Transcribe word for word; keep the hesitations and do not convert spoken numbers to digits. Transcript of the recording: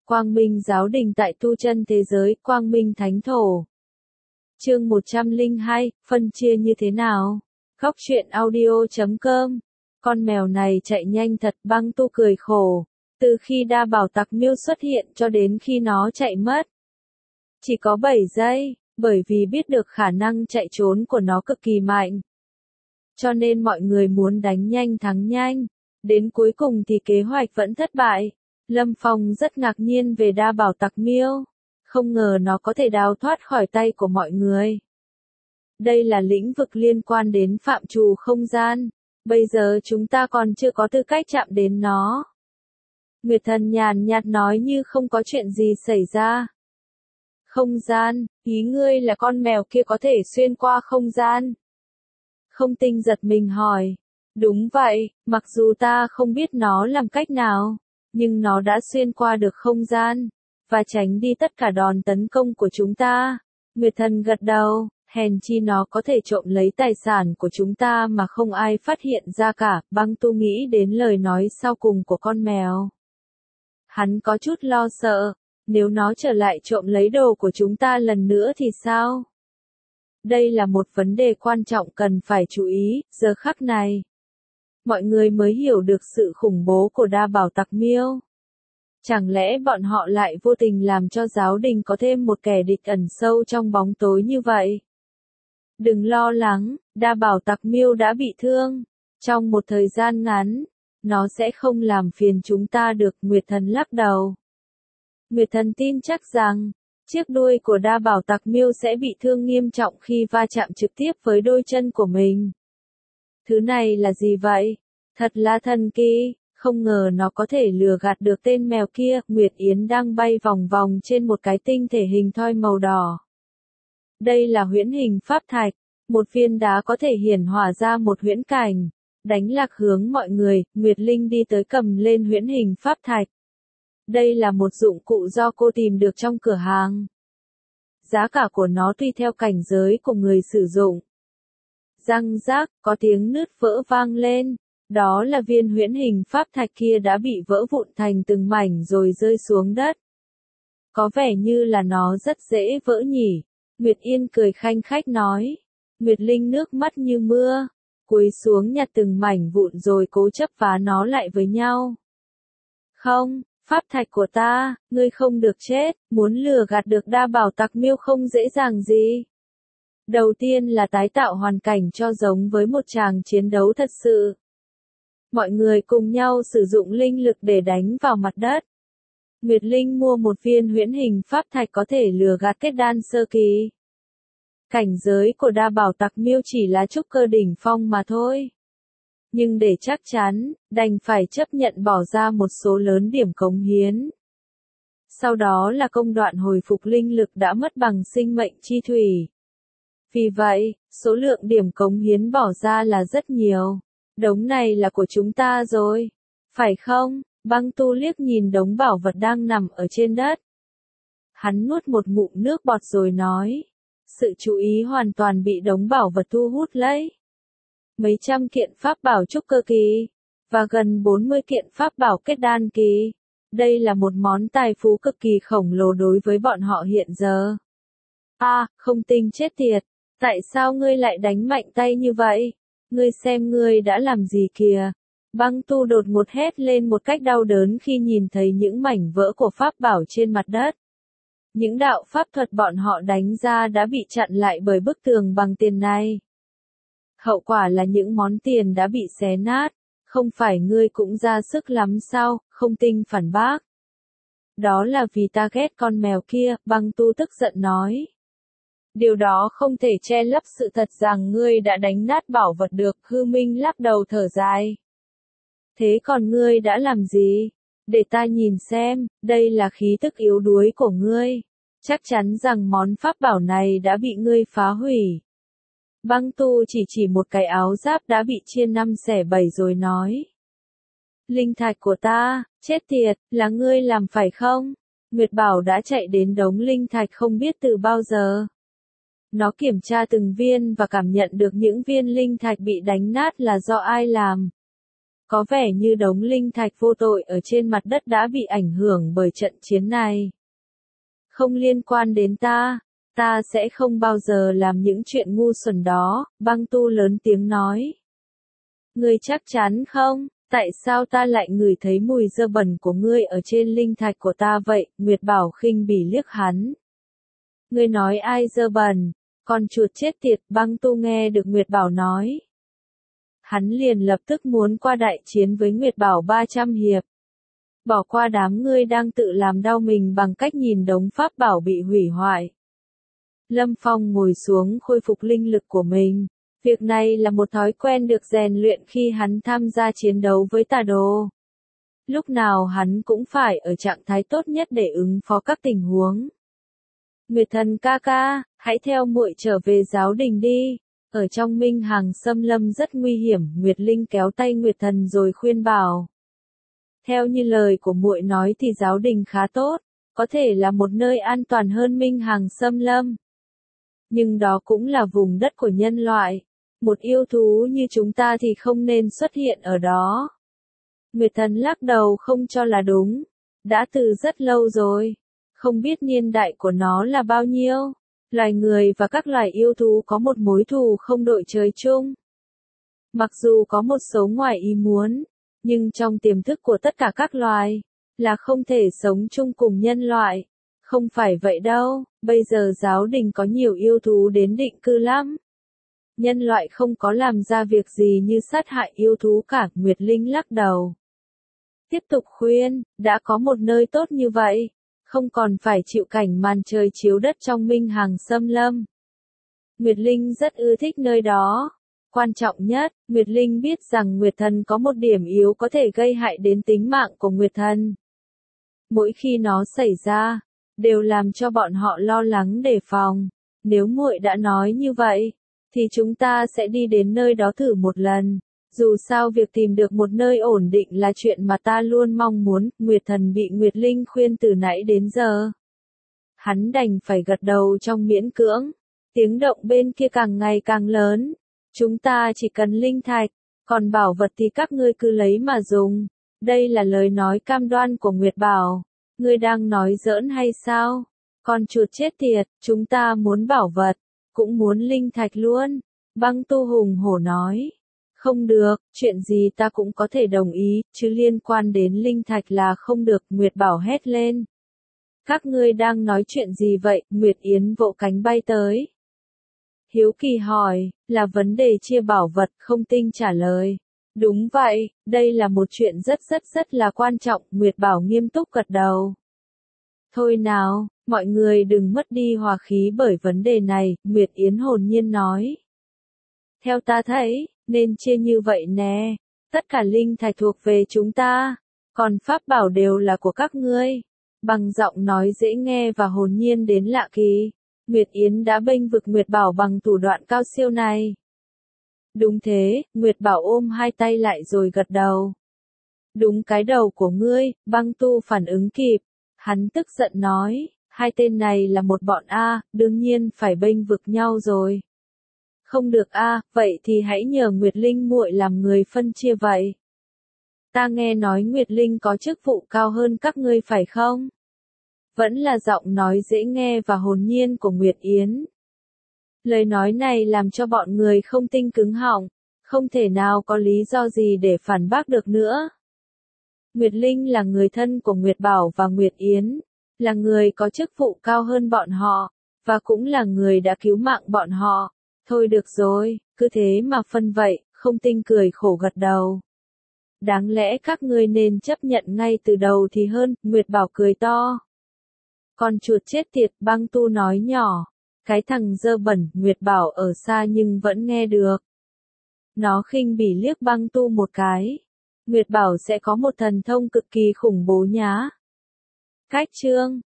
Quang Minh Giáo Đình tại tu chân thế giới, Quang Minh Thánh Thổ. Chương một trăm lẻ hai, phân chia như thế nào? Góc truyện audio chấm com. Con mèo này chạy nhanh thật, Băng Tu cười khổ. Từ khi đa bảo tặc miêu xuất hiện cho đến khi nó chạy mất. Chỉ có bảy giây, bởi vì biết được khả năng chạy trốn của nó cực kỳ mạnh. Cho nên mọi người muốn đánh nhanh thắng nhanh. Đến cuối cùng thì kế hoạch vẫn thất bại. Lâm Phong rất ngạc nhiên về đa bảo tặc miêu. Không ngờ nó có thể đào thoát khỏi tay của mọi người. Đây là lĩnh vực liên quan đến phạm trù không gian. Bây giờ chúng ta còn chưa có tư cách chạm đến nó. Nguyệt Thần nhàn nhạt nói như không có chuyện gì xảy ra. Không gian, ý ngươi là con mèo kia có thể xuyên qua không gian? Không Tinh giật mình hỏi. Đúng vậy, mặc dù ta không biết nó làm cách nào, nhưng nó đã xuyên qua được không gian, và tránh đi tất cả đòn tấn công của chúng ta. Nguyệt Thần gật đầu, hèn chi nó có thể trộm lấy tài sản của chúng ta mà không ai phát hiện ra cả. Băng Tu nghĩ đến lời nói sau cùng của con mèo. Hắn có chút lo sợ, nếu nó trở lại trộm lấy đồ của chúng ta lần nữa thì sao? Đây là một vấn đề quan trọng cần phải chú ý, giờ khắc này. Mọi người mới hiểu được sự khủng bố của đa bảo tặc miêu. Chẳng lẽ bọn họ lại vô tình làm cho giáo đình có thêm một kẻ địch ẩn sâu trong bóng tối như vậy? Đừng lo lắng, đa bảo tặc miêu đã bị thương. Trong một thời gian ngắn, nó sẽ không làm phiền chúng ta được. Nguyệt Thần lắc đầu. Nguyệt Thần tin chắc rằng, chiếc đuôi của đa bảo tặc miêu sẽ bị thương nghiêm trọng khi va chạm trực tiếp với đôi chân của mình. Thứ này là gì vậy? Thật là thần kỳ, không ngờ nó có thể lừa gạt được tên mèo kia. Nguyệt Yến đang bay vòng vòng trên một cái tinh thể hình thoi màu đỏ. Đây là huyễn hình pháp thạch, một viên đá có thể hiển hóa ra một huyễn cảnh. Đánh lạc hướng mọi người, Nguyệt Linh đi tới cầm lên huyễn hình pháp thạch. Đây là một dụng cụ do cô tìm được trong cửa hàng. Giá cả của nó tùy theo cảnh giới của người sử dụng. Răng rác, có tiếng nứt vỡ vang lên. Đó là viên huyễn hình pháp thạch kia đã bị vỡ vụn thành từng mảnh rồi rơi xuống đất. Có vẻ như là nó rất dễ vỡ nhỉ. Nguyệt Yên cười khanh khách nói. Nguyệt Linh nước mắt như mưa, cúi xuống nhặt từng mảnh vụn rồi cố chấp phá nó lại với nhau. Không, pháp thạch của ta, ngươi không được chết, muốn lừa gạt được đa bảo tặc miêu không dễ dàng gì. Đầu tiên là tái tạo hoàn cảnh cho giống với một tràng chiến đấu thật sự. Mọi người cùng nhau sử dụng linh lực để đánh vào mặt đất. Nguyệt Linh mua một viên huyễn hình pháp thạch có thể lừa gạt kết đan sơ kỳ. Cảnh giới của đa bảo tặc miêu chỉ là trúc cơ đỉnh phong mà thôi. Nhưng để chắc chắn, đành phải chấp nhận bỏ ra một số lớn điểm cống hiến. Sau đó là công đoạn hồi phục linh lực đã mất bằng sinh mệnh chi thủy. Vì vậy, số lượng điểm cống hiến bỏ ra là rất nhiều. Đống này là của chúng ta rồi, phải không? Băng Tu liếc nhìn đống bảo vật đang nằm ở trên đất. Hắn nuốt một ngụm nước bọt rồi nói. Sự chú ý hoàn toàn bị đống bảo vật thu hút lấy. Mấy trăm kiện pháp bảo trúc cơ kỳ, và gần bốn mươi kiện pháp bảo kết đan kỳ. Đây là một món tài phú cực kỳ khổng lồ đối với bọn họ hiện giờ. À, Không Tinh chết tiệt, tại sao ngươi lại đánh mạnh tay như vậy? Ngươi xem ngươi đã làm gì kìa? Băng Tu đột ngột hét lên một cách đau đớn khi nhìn thấy những mảnh vỡ của pháp bảo trên mặt đất. Những đạo pháp thuật bọn họ đánh ra đã bị chặn lại bởi bức tường bằng tiền này. Hậu quả là những món tiền đã bị xé nát. Không phải ngươi cũng ra sức lắm sao? Không Tinh phản bác. Đó là vì ta ghét con mèo kia, Băng Tu tức giận nói. Điều đó không thể che lấp sự thật rằng ngươi đã đánh nát bảo vật được. Hư Minh lắc đầu thở dài. Thế còn ngươi đã làm gì? Để ta nhìn xem, đây là khí tức yếu đuối của ngươi. Chắc chắn rằng món pháp bảo này đã bị ngươi phá hủy. Băng Tu chỉ chỉ một cái áo giáp đã bị chia năm xẻ bảy rồi nói. Linh thạch của ta, chết tiệt, là ngươi làm phải không? Nguyệt Bảo đã chạy đến đống linh thạch không biết từ bao giờ. Nó kiểm tra từng viên và cảm nhận được những viên linh thạch bị đánh nát là do ai làm. Có vẻ như đống linh thạch vô tội ở trên mặt đất đã bị ảnh hưởng bởi trận chiến này. Không liên quan đến ta, ta sẽ không bao giờ làm những chuyện ngu xuẩn đó, Băng Tu lớn tiếng nói. Ngươi chắc chắn không? Tại sao ta lại ngửi thấy mùi dơ bẩn của ngươi ở trên linh thạch của ta vậy? Nguyệt Bảo khinh bỉ liếc hắn. Ngươi nói ai dơ bẩn? Con chuột chết tiệt, Băng Tu nghe được Nguyệt Bảo nói. Hắn liền lập tức muốn qua đại chiến với Nguyệt Bảo ba trăm hiệp. Bỏ qua đám ngươi đang tự làm đau mình bằng cách nhìn đống pháp bảo bị hủy hoại. Lâm Phong ngồi xuống khôi phục linh lực của mình. Việc này là một thói quen được rèn luyện khi hắn tham gia chiến đấu với tà đồ. Lúc nào hắn cũng phải ở trạng thái tốt nhất để ứng phó các tình huống. Nguyệt Thần ca ca, hãy theo muội trở về giáo đình đi. Ở trong Minh Hằng xâm lâm rất nguy hiểm, Nguyệt Linh kéo tay Nguyệt Thần rồi khuyên bảo. Theo như lời của muội nói thì giáo đình khá tốt, có thể là một nơi an toàn hơn Minh Hằng xâm lâm. Nhưng đó cũng là vùng đất của nhân loại. Một yêu thú như chúng ta thì không nên xuất hiện ở đó. Nguyệt Thần lắc đầu không cho là đúng. Đã từ rất lâu rồi. Không biết niên đại của nó là bao nhiêu. Loài người và các loài yêu thú có một mối thù không đội trời chung. Mặc dù có một số ngoài ý muốn, nhưng trong tiềm thức của tất cả các loài, là không thể sống chung cùng nhân loại. Không phải vậy đâu, bây giờ giáo đình có nhiều yêu thú đến định cư lắm. Nhân loại không có làm ra việc gì như sát hại yêu thú cả, Nguyệt Linh lắc đầu. Tiếp tục khuyên, đã có một nơi tốt như vậy, không còn phải chịu cảnh màn trời chiếu đất trong Minh Hằng xâm lâm. Nguyệt Linh rất ưa thích nơi đó. Quan trọng nhất, Nguyệt Linh biết rằng Nguyệt Thần có một điểm yếu có thể gây hại đến tính mạng của Nguyệt Thần. Mỗi khi nó xảy ra, đều làm cho bọn họ lo lắng đề phòng. Nếu muội đã nói như vậy, thì chúng ta sẽ đi đến nơi đó thử một lần. Dù sao việc tìm được một nơi ổn định là chuyện mà ta luôn mong muốn, Nguyệt Thần bị Nguyệt Linh khuyên từ nãy đến giờ. Hắn đành phải gật đầu trong miễn cưỡng. Tiếng động bên kia càng ngày càng lớn. Chúng ta chỉ cần linh thạch, còn bảo vật thì các ngươi cứ lấy mà dùng. Đây là lời nói cam đoan của Nguyệt Bảo. Ngươi đang nói giỡn hay sao? Con chuột chết tiệt, chúng ta muốn bảo vật, cũng muốn linh thạch luôn. Băng Tu hùng hổ nói. Không được, chuyện gì ta cũng có thể đồng ý, chứ liên quan đến linh thạch là không được, Nguyệt Bảo hét lên. Các ngươi đang nói chuyện gì vậy? Nguyệt Yến vỗ cánh bay tới. Hiếu kỳ hỏi, là vấn đề chia bảo vật, không Tinh trả lời. Đúng vậy, đây là một chuyện rất rất rất là quan trọng, Nguyệt Bảo nghiêm túc gật đầu. Thôi nào, mọi người đừng mất đi hòa khí bởi vấn đề này, Nguyệt Yến hồn nhiên nói. Theo ta thấy, nên chia như vậy nè, tất cả linh thạch thuộc về chúng ta, còn pháp bảo đều là của các ngươi. Bằng giọng nói dễ nghe và hồn nhiên đến lạ kỳ, Nguyệt Yến đã bênh vực Nguyệt Bảo bằng thủ đoạn cao siêu này. Đúng thế, Nguyệt Bảo ôm hai tay lại rồi gật đầu. Đúng cái đầu của ngươi, Băng Tu phản ứng kịp. Hắn tức giận nói, hai tên này là một bọn A, đương nhiên phải bênh vực nhau rồi. Không được A, vậy thì hãy nhờ Nguyệt Linh muội làm người phân chia vậy. Ta nghe nói Nguyệt Linh có chức vụ cao hơn các ngươi phải không? Vẫn là giọng nói dễ nghe và hồn nhiên của Nguyệt Yến. Lời nói này làm cho bọn người không Tinh cứng họng, không thể nào có lý do gì để phản bác được nữa. Nguyệt Linh là người thân của Nguyệt Bảo và Nguyệt Yến, là người có chức vụ cao hơn bọn họ, và cũng là người đã cứu mạng bọn họ. Thôi được rồi, cứ thế mà phân vậy, không Tinh cười khổ gật đầu. Đáng lẽ các ngươi nên chấp nhận ngay từ đầu thì hơn, Nguyệt Bảo cười to. Con chuột chết tiệt, Băng Tu nói nhỏ. Cái thằng dơ bẩn, Nguyệt Bảo ở xa nhưng vẫn nghe được. Nó khinh bỉ liếc Băng Tu một cái. Nguyệt Bảo sẽ có một thần thông cực kỳ khủng bố nhá. Cách chương